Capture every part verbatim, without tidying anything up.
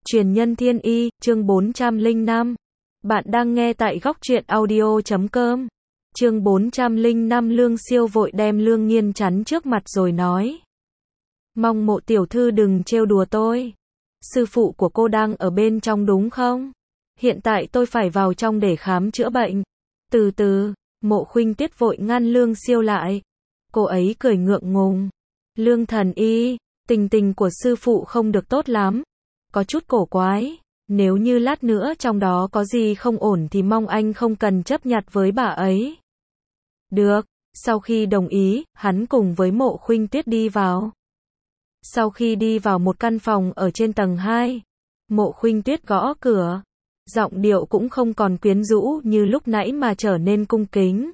Truyền nhân thiên y, chương bốn trăm lẻ năm. Bạn đang nghe tại góc truyện audio chấm com. Chương bốn trăm lẻ năm Lương Siêu vội đem Lương Nghiên chắn trước mặt rồi nói. Mong Mộ tiểu thư đừng trêu đùa tôi. Sư phụ của cô đang ở bên trong đúng không? Hiện tại tôi phải vào trong để khám chữa bệnh. Từ từ, Mộ Khuynh Tuyết vội ngăn Lương Siêu lại. Cô ấy cười ngượng ngùng. Lương thần y, tình tình của sư phụ không được tốt lắm. Có chút cổ quái. Nếu như lát nữa trong đó có gì không ổn thì mong anh không cần chấp nhặt với bà ấy. Được. Sau khi đồng ý, hắn cùng với Mộ Khuynh Tuyết đi vào. Sau khi đi vào một căn phòng ở trên tầng hai, Mộ Khuynh Tuyết gõ cửa. Giọng điệu cũng không còn quyến rũ như lúc nãy mà trở nên cung kính.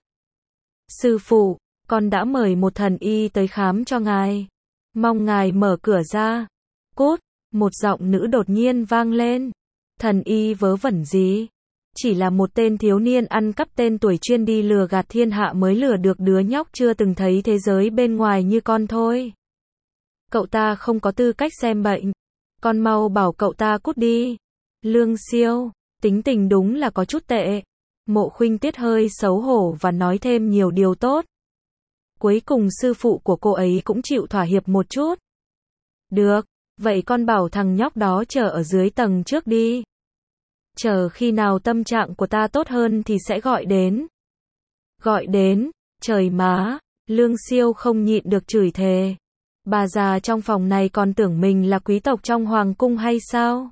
Sư phụ, con đã mời một thần y tới khám cho ngài. Mong ngài mở cửa ra. Cút, một giọng nữ đột nhiên vang lên. Thần y vớ vẩn gì? Chỉ là một tên thiếu niên ăn cắp tên tuổi chuyên đi lừa gạt thiên hạ mới lừa được đứa nhóc chưa từng thấy thế giới bên ngoài như con thôi. Cậu ta không có tư cách xem bệnh. Con mau bảo cậu ta cút đi. Lương Siêu, tính tình đúng là có chút tệ. Mộ Khuynh Tuyết hơi xấu hổ và nói thêm nhiều điều tốt. Cuối cùng sư phụ của cô ấy cũng chịu thỏa hiệp một chút. Được, vậy con bảo thằng nhóc đó chờ ở dưới tầng trước đi. Chờ khi nào tâm trạng của ta tốt hơn thì sẽ gọi đến. Gọi đến, trời má, Lương Siêu không nhịn được chửi thề. Bà già trong phòng này còn tưởng mình là quý tộc trong hoàng cung hay sao?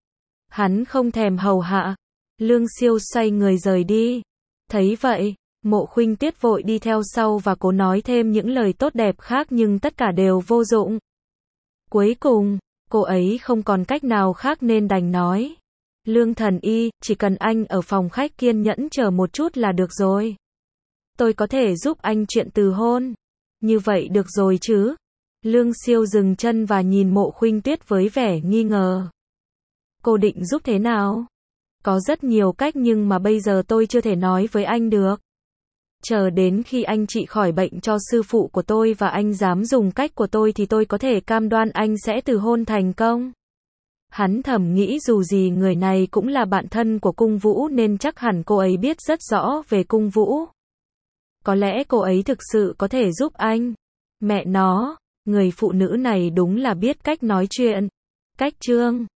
Hắn không thèm hầu hạ. Lương Siêu xoay người rời đi. Thấy vậy, Mộ Khuynh Tuyết vội đi theo sau và cố nói thêm những lời tốt đẹp khác nhưng tất cả đều vô dụng. Cuối cùng, cô ấy không còn cách nào khác nên đành nói. Lương thần y, chỉ cần anh ở phòng khách kiên nhẫn chờ một chút là được rồi. Tôi có thể giúp anh chuyện từ hôn. Như vậy được rồi chứ? Lương Siêu dừng chân và nhìn Mộ Khuynh Tuyết với vẻ nghi ngờ. Cô định giúp thế nào? Có rất nhiều cách nhưng mà bây giờ tôi chưa thể nói với anh được. Chờ đến khi anh trị khỏi bệnh cho sư phụ của tôi và anh dám dùng cách của tôi thì tôi có thể cam đoan anh sẽ từ hôn thành công. Hắn thầm nghĩ dù gì người này cũng là bạn thân của Cung Vũ nên chắc hẳn cô ấy biết rất rõ về Cung Vũ. Có lẽ cô ấy thực sự có thể giúp anh. Mẹ nó, người phụ nữ này đúng là biết cách nói chuyện. Cách trương.